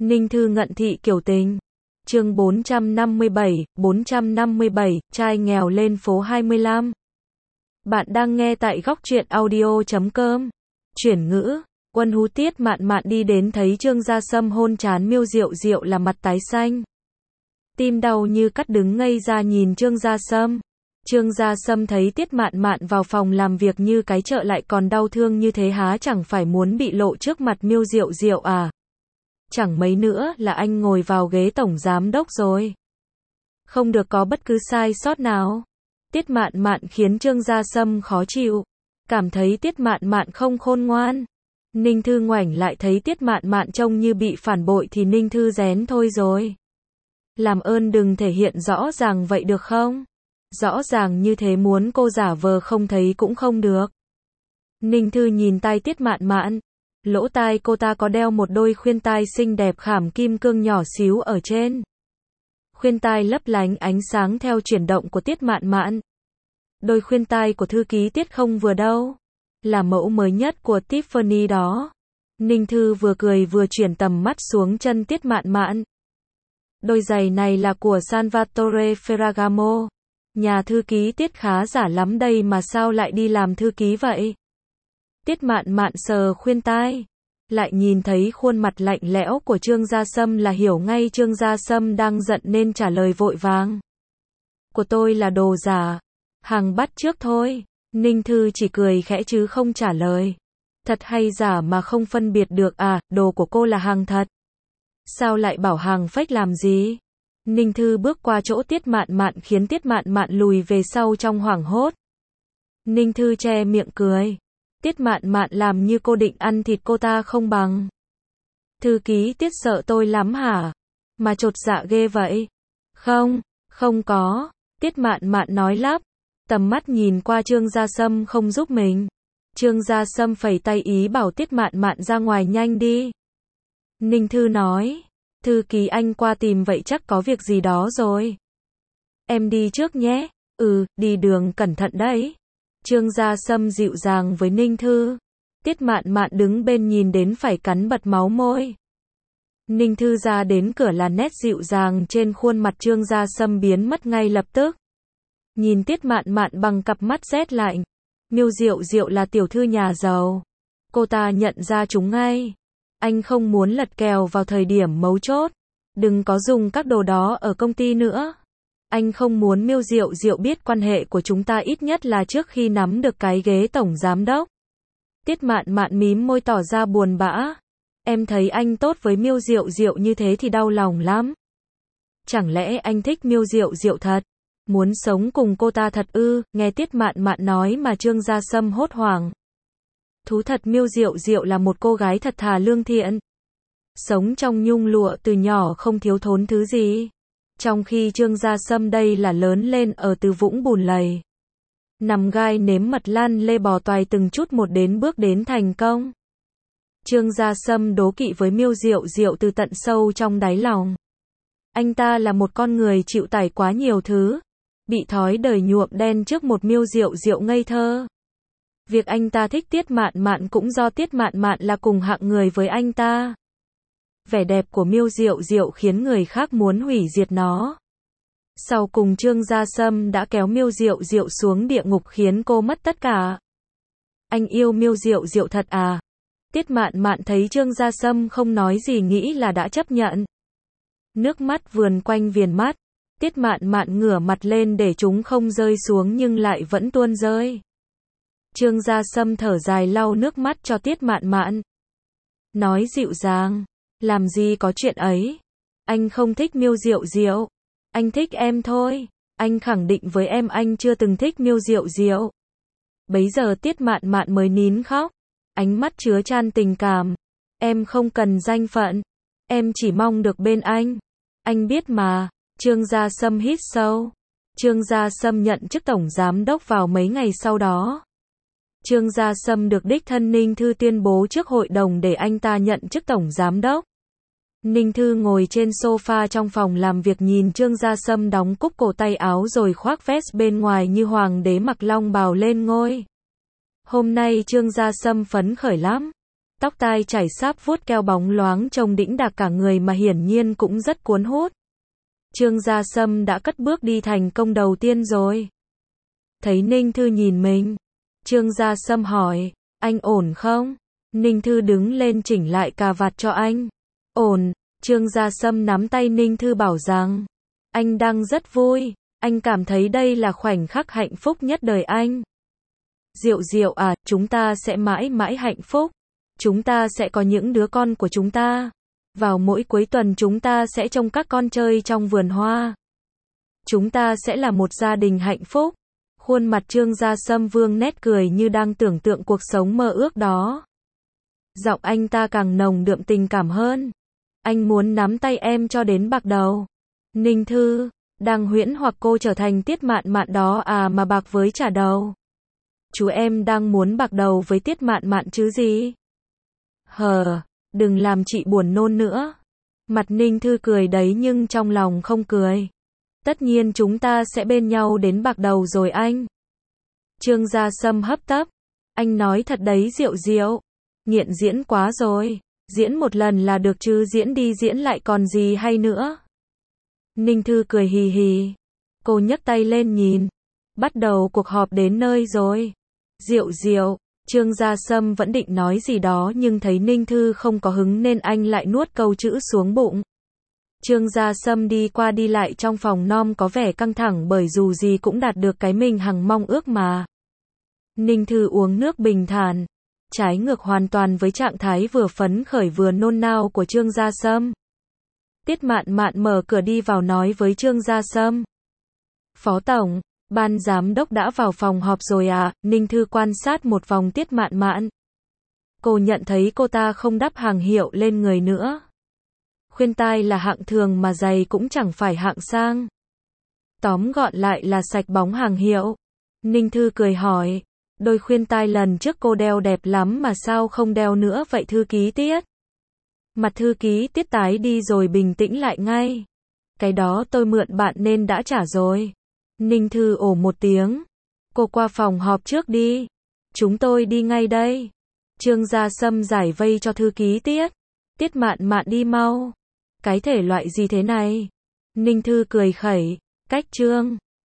Ninh Thư ngận thị kiểu tình. Chương 457, trai nghèo lên phố 25. Bạn đang nghe tại góc truyện audio.com. Chuyển ngữ. Quân Hú Tiết Mạn Mạn đi đến thấy Trương Gia Sâm hôn trán Miêu Diệu Diệu là mặt tái xanh. Tim đau như cắt đứng ngây ra nhìn Trương Gia Sâm. Trương Gia Sâm thấy Tiết Mạn Mạn vào phòng làm việc như cái chợ lại còn đau thương như thế há chẳng phải muốn bị lộ trước mặt Miêu Diệu Diệu à? Chẳng mấy nữa là anh ngồi vào ghế tổng giám đốc rồi. Không được có bất cứ sai sót nào. Tiết Mạn Mạn khiến Trương Gia Sâm khó chịu. Cảm thấy Tiết Mạn Mạn không khôn ngoan. Ninh Thư ngoảnh lại thấy Tiết Mạn Mạn trông như bị phản bội thì Ninh Thư rén thôi rồi. Làm ơn đừng thể hiện rõ ràng vậy được không? Rõ ràng như thế muốn cô giả vờ không thấy cũng không được. Ninh Thư nhìn tai Tiết Mạn Mạn. Lỗ tai cô ta có đeo một đôi khuyên tai xinh đẹp khảm kim cương nhỏ xíu ở trên. Khuyên tai lấp lánh ánh sáng theo chuyển động của Tiết Mạn Mạn. Đôi khuyên tai của thư ký Tiết không vừa đâu. Là mẫu mới nhất của Tiffany đó. Ninh Thư vừa cười vừa chuyển tầm mắt xuống chân Tiết Mạn Mạn. Đôi giày này là của Salvatore Ferragamo. Nhà thư ký Tiết khá giả lắm đây mà sao lại đi làm thư ký vậy? Tiết Mạn Mạn sờ khuyên tai. Lại nhìn thấy khuôn mặt lạnh lẽo của Trương Gia Sâm là hiểu ngay Trương Gia Sâm đang giận nên trả lời vội vàng. Của tôi là đồ giả. Hàng bắt chước thôi. Ninh Thư chỉ cười khẽ chứ không trả lời. Thật hay giả mà không phân biệt được à, đồ của cô là hàng thật. Sao lại bảo hàng fake làm gì? Ninh Thư bước qua chỗ Tiết Mạn Mạn khiến Tiết Mạn Mạn lùi về sau trong hoảng hốt. Ninh Thư che miệng cười. Tiết Mạn Mạn làm như cô định ăn thịt cô ta không bằng. Thư ký Tiết sợ tôi lắm hả? Mà chột dạ ghê vậy? Không có. Tiết Mạn Mạn nói lắp. Tầm mắt nhìn qua Trương Gia Sâm không giúp mình. Trương Gia Sâm phẩy tay ý bảo Tiết Mạn Mạn ra ngoài nhanh đi. Ninh Thư nói. Thư ký anh qua tìm vậy chắc có việc gì đó rồi. Em đi trước nhé. Đi đường cẩn thận đấy. Trương Gia Sâm dịu dàng với Ninh Thư. Tiết Mạn Mạn đứng bên nhìn đến phải cắn bật máu môi. Ninh Thư ra đến cửa là nét dịu dàng trên khuôn mặt Trương Gia Sâm biến mất ngay lập tức. Nhìn Tiết Mạn Mạn bằng cặp mắt rét lạnh. Miêu Diệu Diệu là tiểu thư nhà giàu. Cô ta nhận ra chúng ngay. Anh không muốn lật kèo vào thời điểm mấu chốt. Đừng có dùng các đồ đó ở công ty nữa. Anh không muốn Miêu Diệu Diệu biết quan hệ của chúng ta ít nhất là trước khi nắm được cái ghế tổng giám đốc. Tiết Mạn Mạn mím môi tỏ ra buồn bã. Em thấy anh tốt với Miêu Diệu Diệu như thế thì đau lòng lắm. Chẳng lẽ anh thích Miêu Diệu Diệu thật? Muốn sống cùng cô ta thật ư? Nghe Tiết Mạn Mạn nói mà Trương Gia Sâm hốt hoảng. Thú thật Miêu Diệu Diệu là một cô gái thật thà lương thiện. Sống trong nhung lụa từ nhỏ không thiếu thốn thứ gì. Trong khi Trương Gia Sâm đây là lớn lên ở từ vũng bùn lầy. Nằm gai nếm mật lăn lê bò toài từng chút một đến bước đến thành công. Trương Gia Sâm đố kỵ với Miêu Diệu Diệu từ tận sâu trong đáy lòng. Anh ta là một con người chịu tải quá nhiều thứ. Bị thói đời nhuộm đen trước một Miêu Diệu Diệu ngây thơ. Việc anh ta thích Tiết Mạn Mạn cũng do Tiết Mạn Mạn là cùng hạng người với anh ta. Vẻ đẹp của Miêu Diệu Diệu khiến người khác muốn hủy diệt nó. Sau cùng Trương Gia Sâm đã kéo Miêu Diệu Diệu xuống địa ngục khiến cô mất tất cả. Anh yêu Miêu Diệu Diệu thật à? Tiết Mạn Mạn thấy Trương Gia Sâm không nói gì nghĩ là đã chấp nhận. Nước mắt vườn quanh viền mắt. Tiết Mạn Mạn ngửa mặt lên để chúng không rơi xuống nhưng lại vẫn tuôn rơi. Trương Gia Sâm thở dài lau nước mắt cho Tiết Mạn Mạn. Nói dịu dàng. Làm gì có chuyện ấy. Anh không thích Miêu Diệu Diệu. Anh thích em thôi. Anh khẳng định với em anh chưa từng thích Miêu Diệu Diệu. Bấy giờ Tiết Mạn Mạn mới nín khóc. Ánh mắt chứa chan tình cảm. Em không cần danh phận. Em chỉ mong được bên anh. Anh biết mà. Trương Gia Sâm hít sâu. Trương Gia Sâm nhận chức tổng giám đốc vào mấy ngày sau đó. Trương Gia Sâm được đích thân Ninh Thư tuyên bố trước hội đồng để anh ta nhận chức tổng giám đốc. Ninh Thư ngồi trên sofa trong phòng làm việc nhìn Trương Gia Sâm đóng cúc cổ tay áo rồi khoác vest bên ngoài như hoàng đế mặc long bào lên ngôi. Hôm nay Trương Gia Sâm phấn khởi lắm. Tóc tai chải sáp vuốt keo bóng loáng trông đĩnh đạc cả người mà hiển nhiên cũng rất cuốn hút. Trương Gia Sâm đã cất bước đi thành công đầu tiên rồi. Thấy Ninh Thư nhìn mình, Trương Gia Sâm hỏi, anh ổn không? Ninh Thư đứng lên chỉnh lại cà vạt cho anh. Ổn, Trương Gia Sâm nắm tay Ninh Thư bảo rằng, anh đang rất vui, anh cảm thấy đây là khoảnh khắc hạnh phúc nhất đời anh. Diệu Diệu à, chúng ta sẽ mãi mãi hạnh phúc. Chúng ta sẽ có những đứa con của chúng ta. Vào mỗi cuối tuần chúng ta sẽ trông các con chơi trong vườn hoa. Chúng ta sẽ là một gia đình hạnh phúc. Khuôn mặt Trương Gia Sâm vương nét cười như đang tưởng tượng cuộc sống mơ ước đó. Giọng anh ta càng nồng đượm tình cảm hơn. Anh muốn nắm tay em cho đến bạc đầu. Ninh Thư, đang huyễn hoặc cô trở thành Tiết Mạn Mạn đó à mà bạc với trả đầu. Chú em đang muốn bạc đầu với Tiết Mạn Mạn chứ gì? Đừng làm chị buồn nôn nữa. Mặt Ninh Thư cười đấy nhưng trong lòng không cười. Tất nhiên chúng ta sẽ bên nhau đến bạc đầu rồi anh. Trương Gia Sâm hấp tấp. Anh nói thật đấy Diệu Diệu. Nghiện diễn quá rồi. Diễn một lần là được chứ diễn đi diễn lại còn gì hay nữa. Ninh Thư cười hì hì. Cô nhấc tay lên nhìn. Bắt đầu cuộc họp đến nơi rồi. Diệu Diệu. Trương Gia Sâm vẫn định nói gì đó nhưng thấy Ninh Thư không có hứng nên anh lại nuốt câu chữ xuống bụng. Trương Gia Sâm đi qua đi lại trong phòng nom có vẻ căng thẳng bởi dù gì cũng đạt được cái mình hằng mong ước mà. Ninh Thư uống nước bình thản, trái ngược hoàn toàn với trạng thái vừa phấn khởi vừa nôn nao của Trương Gia Sâm. Tiết Mạn Mạn mở cửa đi vào nói với Trương Gia Sâm. Phó Tổng, ban giám đốc đã vào phòng họp rồi à? Ninh Thư quan sát một vòng Tiết Mạn Mạn. Cô nhận thấy cô ta không đắp hàng hiệu lên người nữa. Khuyên tai là hạng thường mà giày cũng chẳng phải hạng sang. Tóm gọn lại là sạch bóng hàng hiệu. Ninh Thư cười hỏi, đôi khuyên tai lần trước cô đeo đẹp lắm mà sao không đeo nữa vậy thư ký Tiết? Mặt thư ký Tiết tái đi rồi bình tĩnh lại ngay. Cái đó tôi mượn bạn nên đã trả rồi. Ninh Thư ồ một tiếng. Cô qua phòng họp trước đi. Chúng tôi đi ngay đây. Trương Gia Sâm giải vây cho thư ký Tiết. Tiết Mạn Mạn đi mau. Cái thể loại gì thế này? Ninh Thư cười khẩy. Cách Trương